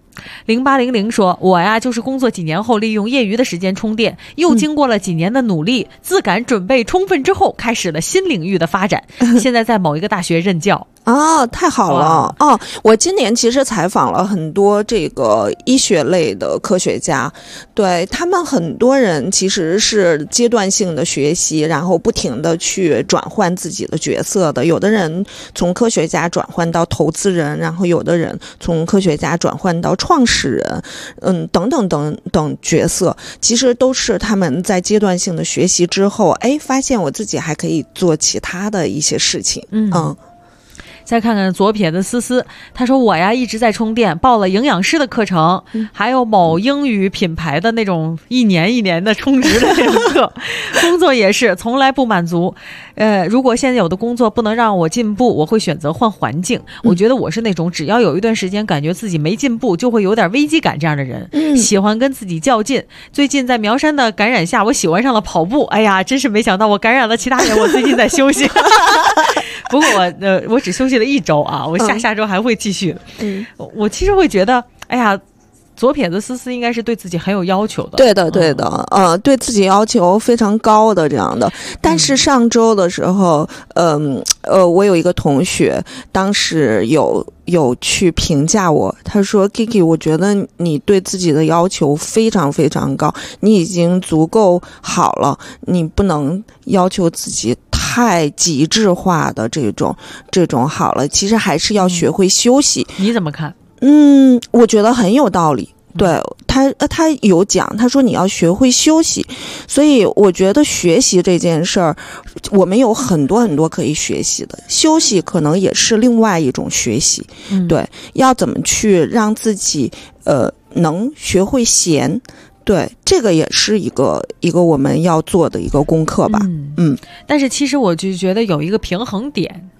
0800说，我呀就是工作几年后利用业余的时间充电，又经过了几年的努力，自感准备充分之后，开始了新领域的发展，现在在某一个大学任教。 太好了！我今年其实采访了很多这个医学类的科学家，对他们很多人其实是阶段性的学习，然后不停的去转换自己的角色的。有的人从科学家转换到投资人，然后有的人从科学家转换到创始人，等等角色，其实都是他们在阶段性的学习之后，发现我自己还可以做其他的一些事情。 再看看左撇子思思，他说我呀一直在充电，报了营养师的课程，还有某英语品牌的那种一年一年的充值的那种课，工作也是从来不满足。如果现在有的工作不能让我进步，我会选择换环境。我觉得我是那种只要有一段时间感觉自己没进步，就会有点危机感这样的人，喜欢跟自己较劲。最近在苗山的感染下，我喜欢上了跑步。哎呀，真是没想到我感染了其他人，我最近在休息。不过我只休息了1周啊，我下周还会继续的。我其实会觉得，哎呀，左撇子思思应该是对自己很有要求的。 对的，对自己要求非常高的这样的。但是上周的时候，我有一个同学，当时有去评价我，他说 Kiki 我觉得你对自己的要求非常非常高，你已经足够好了，你不能要求自己太极致化的这种好了，其实还是要学会休息。 你怎么看？ 我觉得很有道理。对，他有讲，他说你要学会休息，所以我觉得学习这件事儿，我们有很多很多可以学习的，休息可能也是另外一种学习。对，要怎么去让自己能学会闲。对，这个也是一个我们要做的一个功课吧。 但是其实我就觉得有一个平衡点，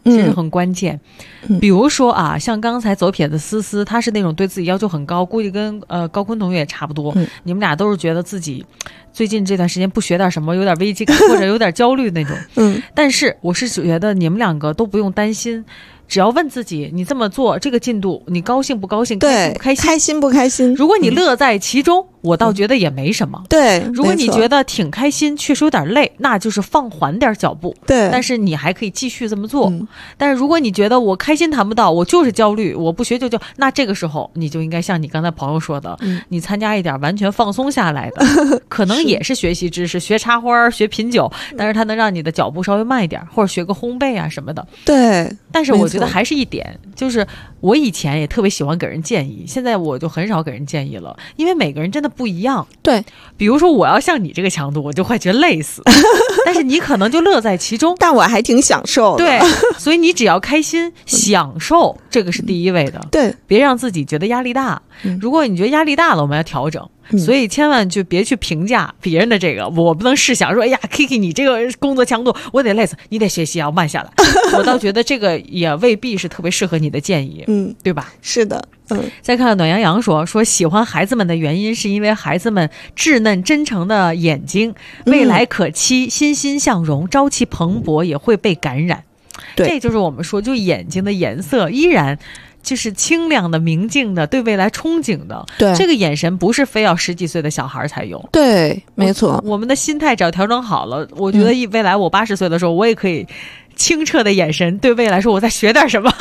其实很关键。比如说啊，像刚才左撇子思思，他是那种对自己要求很高，估计跟高坤同学也差不多。你们俩都是觉得自己最近这段时间不学点什么有点危机感或者有点焦虑那种。但是我是觉得你们两个都不用担心。只要问自己，你这么做这个进度，你高兴不高兴？ 对，开心不开心？ 如果你乐在其中，我倒觉得也没什么。 对， 如果你觉得挺开心，确实有点累，那就是放缓点脚步。 对， 但是你还可以继续这么做。但是如果你觉得我开心谈不到，我就是焦虑，我不学就那这个时候你就应该像你刚才朋友说的，你参加一点完全放松下来的，可能也是学习知识，学插花，学品酒，但是它能让你的脚步稍微慢一点，或者学个烘焙啊什么的。 对， 但是我觉得还是一点，就是我以前也特别喜欢给人建议，现在我就很少给人建议了，因为每个人真的不一样。 对， 比如说我要像你这个强度，我就会觉得累死，但是你可能就乐在其中， 但我还挺享受的。 对，所以你只要开心享受，这个是第一位的。 对， 别让自己觉得压力大。如果你觉得压力大了，我们要调整。所以千万就别去评价别人的这个，我不能试想说，哎呀 Kiki 你这个工作强度我得累死，你得学习要慢下来。我倒觉得这个也未必是特别适合你的建议，对吧？ 是的。 再看暖洋洋说喜欢孩子们的原因是因为孩子们稚嫩真诚的眼睛，未来可期，欣欣向荣，朝气蓬勃，也会被感染。 对， 这就是我们说，就眼睛的颜色依然就是清亮的、明净的，对未来憧憬的。 对， 这个眼神不是非要10几岁的小孩才有。 对，没错。 我们的心态只要调整好了，我觉得未来我80岁的时候，我也可以清澈的眼神对未来说，我再学点什么。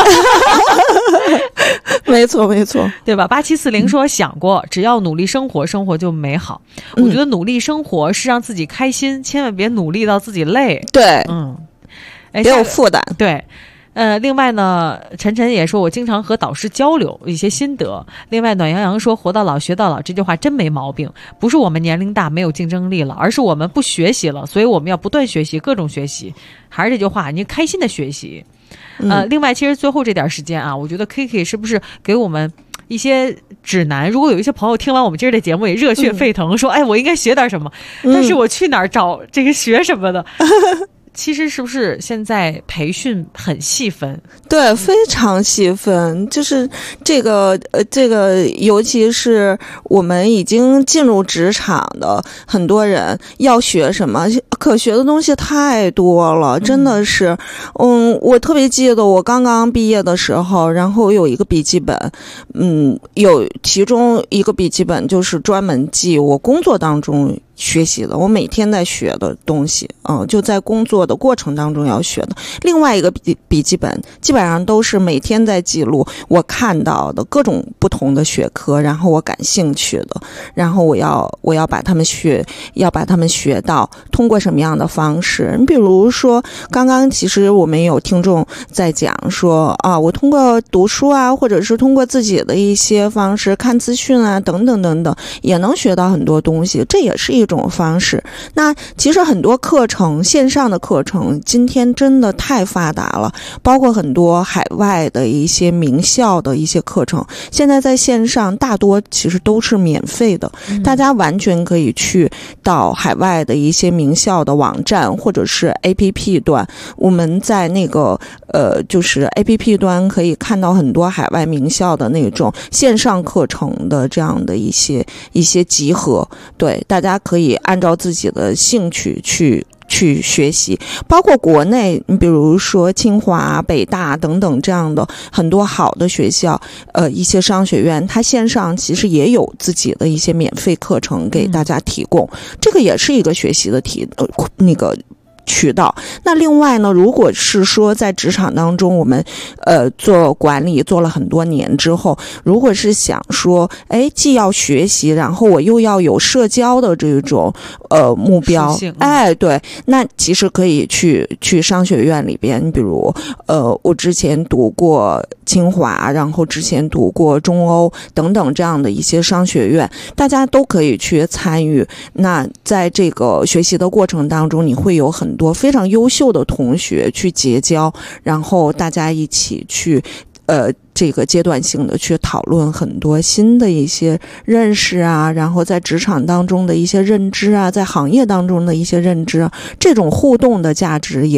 没错，没错， 对吧？8740说想过，只要努力生活，生活就美好。我觉得努力生活是让自己开心，千万别努力到自己累。 对，别有负担。 对。另外呢，晨晨也说我经常和导师交流一些心得。另外暖洋洋说活到老学到老这句话真没毛病，不是我们年龄大没有竞争力了，而是我们不学习了，所以我们要不断学习，各种学习。还是这句话，你开心的学习。另外其实最后这点时间啊，我觉得 Kiki 是不是给我们一些指南？如果有一些朋友听完我们今儿的节目也热血沸腾，说哎我应该学点什么，但是我去哪儿找这个学什么的？其实是不是现在培训很细分？ 对，非常细分。就是这个尤其是我们已经进入职场的很多人，要学什么，可学的东西太多了，真的是。我特别记得我刚刚毕业的时候，然后有一个笔记本，有其中一个笔记本就是专门记我工作当中学习的，我每天在学的东西，就在工作的过程当中要学的。另外一个笔记本基本上都是每天在记录我看到的各种不同的学科，然后我感兴趣的，然后我要把它们学到，通过什么样的方式？你比如说，刚刚其实我们有听众在讲说啊，我通过读书啊，或者是通过自己的一些方式看资讯啊，等等等等，也能学到很多东西，这也是一种方式。那其实很多课程，线上的课程今天真的太发达了，包括很多海外的一些名校的一些课程，现在在线上大多其实都是免费的，大家完全可以去到海外的一些名校的网站或者是 APP 端，我们在那个就是 APP 端可以看到很多海外名校的那种线上课程的这样的一些集合，对，大家可以按照自己的兴趣去学习，包括国内，你比如说清华、北大等等这样的很多好的学校，一些商学院，它线上其实也有自己的一些免费课程给大家提供，这个也是一个学习的那个渠道。那另外呢，如果是说在职场当中我们做管理做了很多年之后，如果是想说既要学习，然后我又要有社交的这种目标，对，那其实可以去商学院里边，比如我之前读过清华，然后之前读过中欧等等这样的一些商学院，大家都可以去参与。那在这个学习的过程当中，你会有很多非常优秀的同学去结交，然后大家一起去这个阶段性的去讨论很多新的一些认识啊，然后在职场当中的一些认知啊，在行业当中的一些认知啊，这种互动的价值也是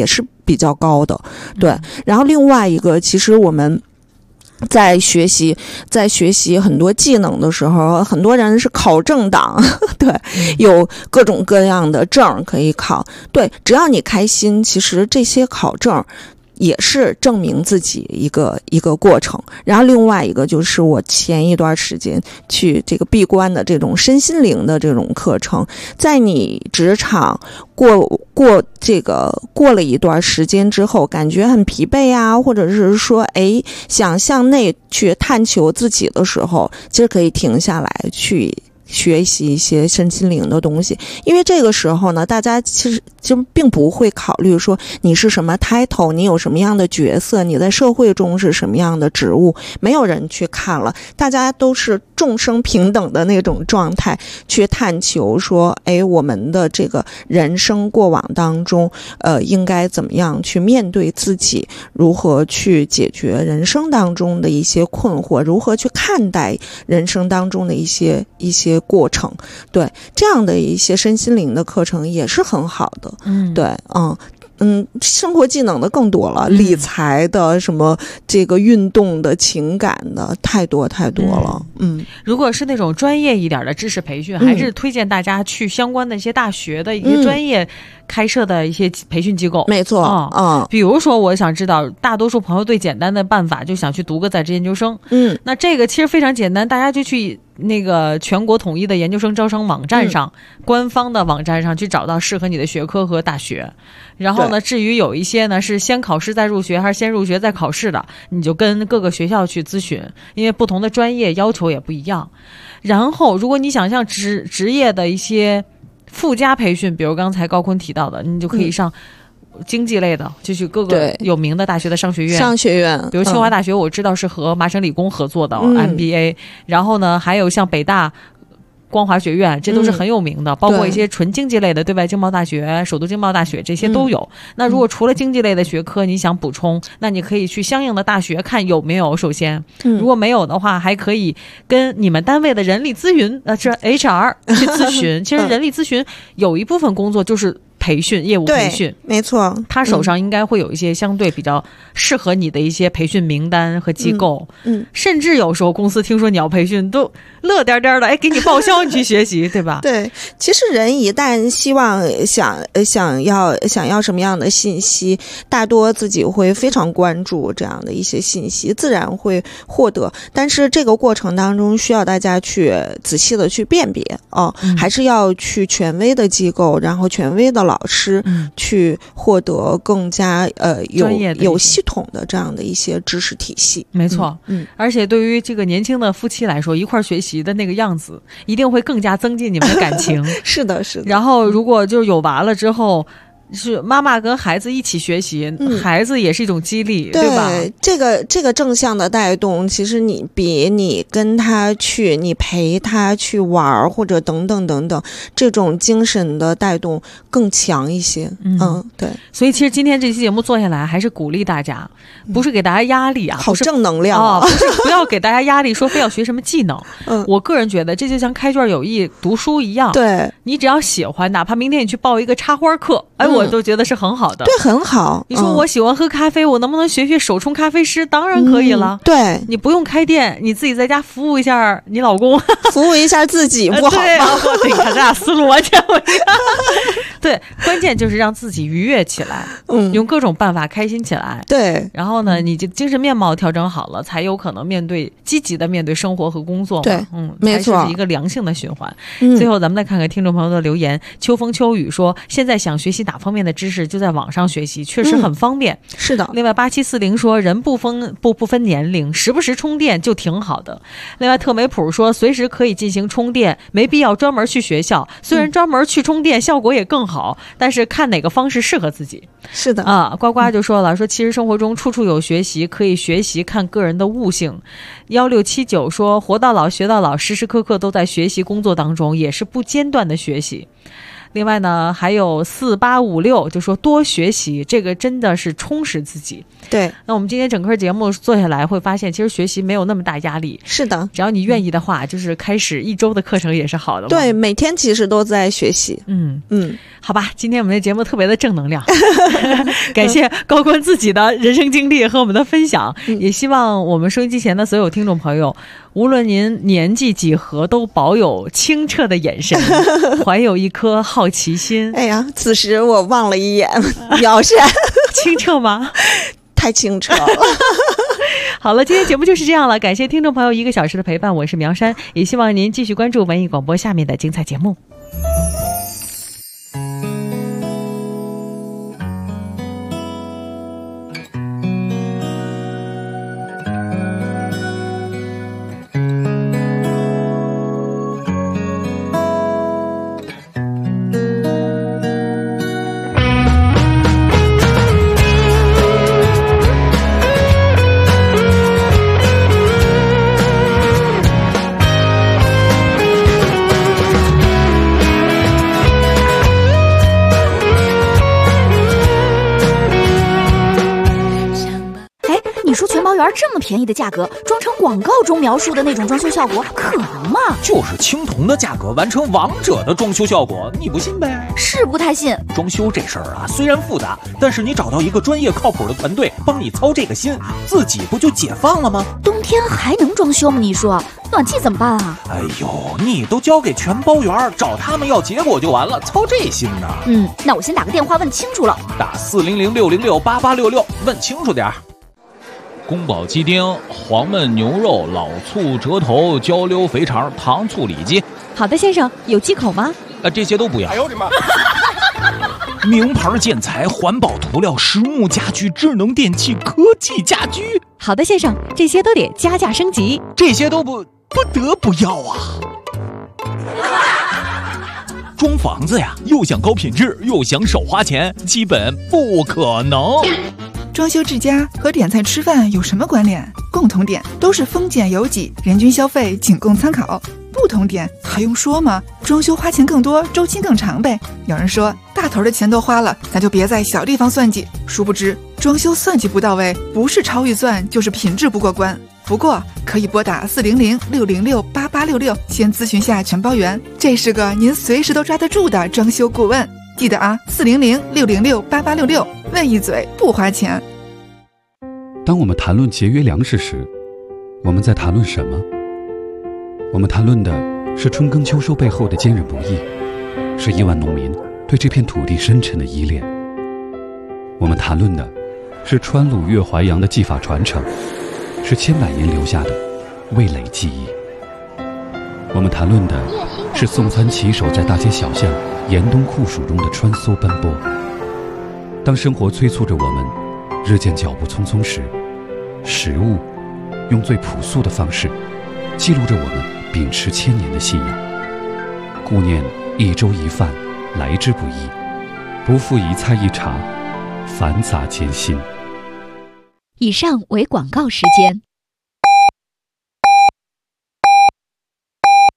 比较高的。对，然后另外一个，其实我们在学习很多技能的时候，很多人是考证党，对，有各种各样的证可以考。对，只要你开心，其实这些考证也是证明自己一个过程。然后另外一个就是我前一段时间去这个闭关的这种身心灵的这种课程，在你职场过了一段时间之后，感觉很疲惫啊，或者是说想向内去探求自己的时候，其实可以停下来去学习一些身心灵的东西。因为这个时候呢，大家其实就并不会考虑说你是什么 title， 你有什么样的角色，你在社会中是什么样的职务，没有人去看了，大家都是众生平等的那种状态去探求说我们的这个人生过往当中应该怎么样去面对自己，如何去解决人生当中的一些困惑，如何去看待人生当中的一些过程。对，这样的一些身心灵的课程也是很好的。对，生活技能的更多了，理财的，什么这个运动的，情感的，太多了。 如果是那种专业一点的知识培训，还是推荐大家去相关的一些大学的一些专业开设的一些培训机构。 没错， 比如说我想知道，大多数朋友最简单的办法就想去读个在职研究生。那这个其实非常简单，大家就去那个全国统一的研究生招生网站上，官方的网站上去找到适合你的学科和大学。然后呢，至于有一些呢是先考试再入学，还是先入学再考试的，你就跟各个学校去咨询，因为不同的专业要求也不一样。然后如果你想像职业的一些附加培训，比如刚才高坤提到的，你就可以上经济类的，就去各个有名的大学的商学院，比如清华大学我知道是和麻省理工合作的MBA，然后呢还有像北大光华学院，这都是很有名的，包括一些纯经济类的对外经贸大学、首都经贸大学，这些都有。那如果除了经济类的学科你想补充，那你可以去相应的大学看有没有。首先如果没有的话，还可以跟你们单位的人力资源这 HR 去咨询。其实人力咨询有一部分工作就是培训，业务培训， 没错， 他手上应该会有一些相对比较适合你的一些培训名单和机构。甚至有时候公司听说你要培训，都乐颠颠的，给你报销，你去学习，对吧？ 对，其实人一旦希望想要什么样的信息，大多自己会非常关注这样的一些信息，自然会获得。但是这个过程当中需要大家去仔细的去辨别还是要去权威的机构，然后权威的老师去获得更加有系统的这样的一些知识体系。 没错，而且对于这个年轻的夫妻来说，一块学习的那个样子一定会更加增进你们的感情。 是的。 然后如果就有娃了之后，是妈妈跟孩子一起学习，孩子也是一种激励，对吧？ 这个正向的带动，其实你比你跟他去，你陪他去玩或者等等，这种精神的带动更强一些。对。 所以其实今天这期节目做下来，还是鼓励大家，不是给大家压力啊， 好正能量不要给大家压力，说非要学什么技能。我个人觉得这就像开卷有益读书一样， 对， 你只要喜欢，哪怕明天你去报一个插花课，我都觉得是很好的。 对，很好。 你说我喜欢喝咖啡，我能不能学手冲咖啡师？当然可以了。 对， 你不用开店，你自己在家服务一下你老公， 服务一下自己，不好吗？ 你看咱俩思路完全不一样。对，关键就是让自己愉悦起来，用各种办法开心起来。 对， 然后呢，你这精神面貌调整好了，才有可能积极的面对生活和工作嘛。 对，没错， 才是一个良性的循环。最后咱们再看看听众朋友的留言。秋风秋雨说，现在想学习哪方面的知识就在网上学习，确实很方便。 是的。 另外8740说，人不分年龄，时不时充电就挺好的。另外特美普说，随时可以进行充电，没必要专门去学校，虽然专门去充电效果也更好，但是看哪个方式适合自己。 是的呱呱就说了，说其实生活中处处有学习，可以学习看个人的悟性。1679说，活到老学到老，时时刻刻都在学习工作当中，也是不间断的学习。 另外呢，还有4856就说多学习，这个真的是充实自己。 对， 那我们今天整个节目做下来会发现，其实学习没有那么大压力。 是的， 只要你愿意的话，就是开始1周的课程也是好的。 对，每天其实都在学习。 好吧，今天我们的节目特别的正能量，感谢高官自己的人生经历和我们的分享，也希望我们收音机前的所有听众朋友，无论您年纪几何，都保有清澈的眼神，怀有一颗好奇心。 哎呀，此时我望了一眼苗山， 清澈吗？ 太清澈了。 好了，今天节目就是这样了，感谢听众朋友1个小时的陪伴，我是苗山，也希望您继续关注文艺广播下面的精彩节目。 这么便宜的价格，装成广告中描述的那种装修效果，可能吗？ 就是青铜的价格完成王者的装修效果，你不信呗？ 是不太信。 装修这事儿啊，虽然复杂，但是你找到一个专业靠谱的团队帮你操这个心，自己不就解放了吗？ 冬天还能装修吗？你说暖气怎么办啊？ 哎呦，你都交给全包员，找他们要结果就完了，操这心呢？ 那我先打个电话问清楚了。 打400-606-8866，问清楚点儿。宫保鸡丁、黄焖牛肉、老醋折头、焦溜肥肠、糖醋里脊。 好的，先生，有忌口吗？ 这些都不要。 哎呦我的妈！ 名牌建材、环保涂料、实木家具、智能电器、科技家居。 好的，先生，这些都得加价升级。 这些都不得不要啊！装房子呀，又想高品质，又想少花钱，基本不可能。 装修之家和点菜吃饭有什么关联？共同点都是丰俭由己，人均消费仅供参考。不同点还用说吗？装修花钱更多，周期更长呗。有人说大头的钱都花了，咱就别在小地方算计。殊不知装修算计不到位，不是超预算就是品质不过关。不过可以拨打400-606-8866先咨询下全包员，这是个您随时都抓得住的装修顾问。记得啊，400-606-8866，问一嘴不花钱。 当我们谈论节约粮食时，我们在谈论什么？我们谈论的是春耕秋收背后的坚韧不易，是亿万农民对这片土地深沉的依恋。我们谈论的是川鲁粤淮扬的技法传承，是千百年留下的味蕾记忆。我们谈论的是送餐骑手在大街小巷严冬酷暑中的穿梭奔波。当生活催促着我们日渐脚步匆匆时，食物用最朴素的方式记录着我们秉持千年的信仰。顾念一粥一饭来之不易，不负一菜一茶繁杂艰辛。 以上为广告时间。